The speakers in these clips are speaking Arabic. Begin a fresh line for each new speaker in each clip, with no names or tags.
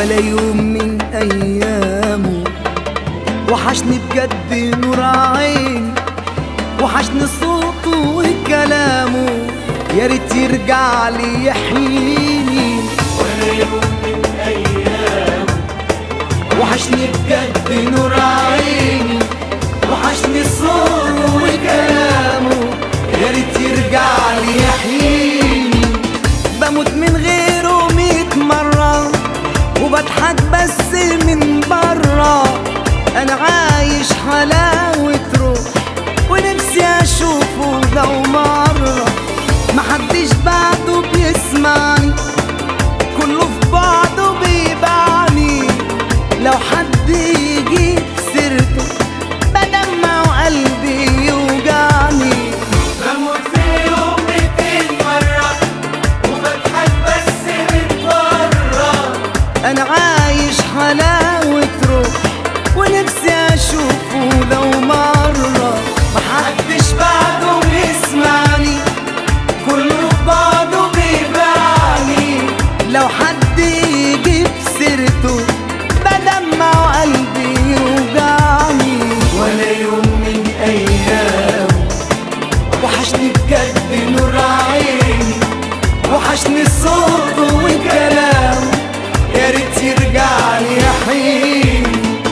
ولا يوم من أيامه. وحشني بجد نور عيني، وحشني صوته وكلامه، يا ريت يرجع لي يحييني.
ولا يوم من أيامه.
وحشني بجد نور عيني، وحشني صوته وكلامه، يا ريت يرجع لي يحييني. بموت من غيره 100 مرة، وبضحك بس من برا. أنا عايش حلاوة روح، ونفسي أشوفه لو مرة. محدش بعده بيسمعني، كله في بعضه بيبعني. لو حد يجيب سيرته بدمع وقلبي يوجعني.
بموت في اليوم 200 مرة، وبضحك بس من برا.
أنا عايش حلاوة روح، ونفسي أشوفه لو مرة. محدش بعده بيسمعني، كله في بعضه بيبعني. لو حد يجيب سيرته بدمع وقلبي يوجعني.
ولا يوم من أيامه.
وحشني بجد نور عيني، وحشني صوته وكلامه، يا ريت يرجع لي يحييني.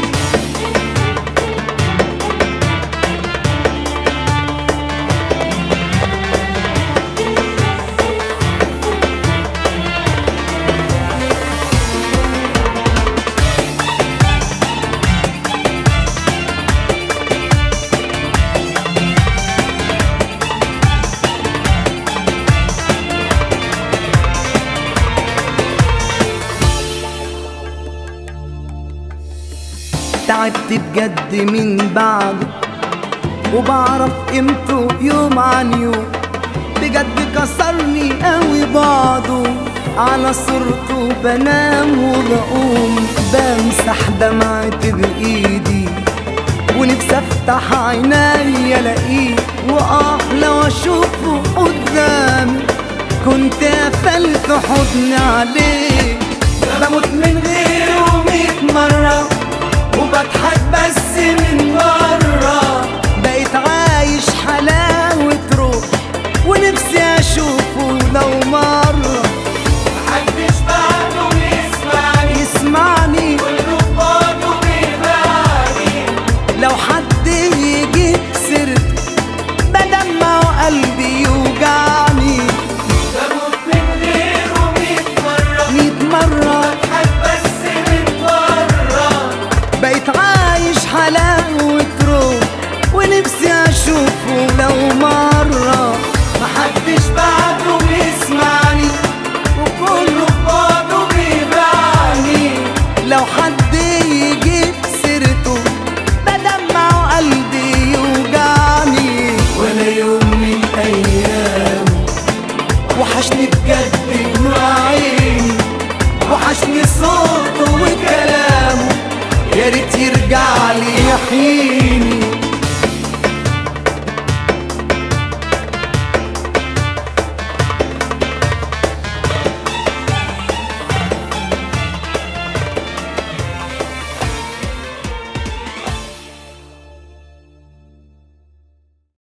تعبت بجد من بعده، وبعرف قيمته يوم عن يوم. بجد كسرني قوي بعضه، على صورته بنام وبقوم. بمسح دمعتي بإيدي، ونفسي افتح عيني الاقيه. لو اشوفه قدامي كنت قفلت حضني عليه. بموت من غيره 100 مرة، وبضحك بس من برا. بقيت عايش حلاوة روح، ونفسي أشوفه لو مرة.
محدش بعده
يسمعني،
كله في بعضه بيبعني.
لو حد يجيب سيرته بدمع وقلبي يوجعني.
بموت من غيره 100 مرة،
100 مرة
بضحك بس من برا.
بقيت عايش حلاوة روح، ونفسي أشوفه لو مرة. محدش بعده بيسمعني، وكله في بعضه بيبعني. لو حد يجيب سيرته بدمع وقلبي يوجعني.
ولا يوم من أيامه.
وحشني بجد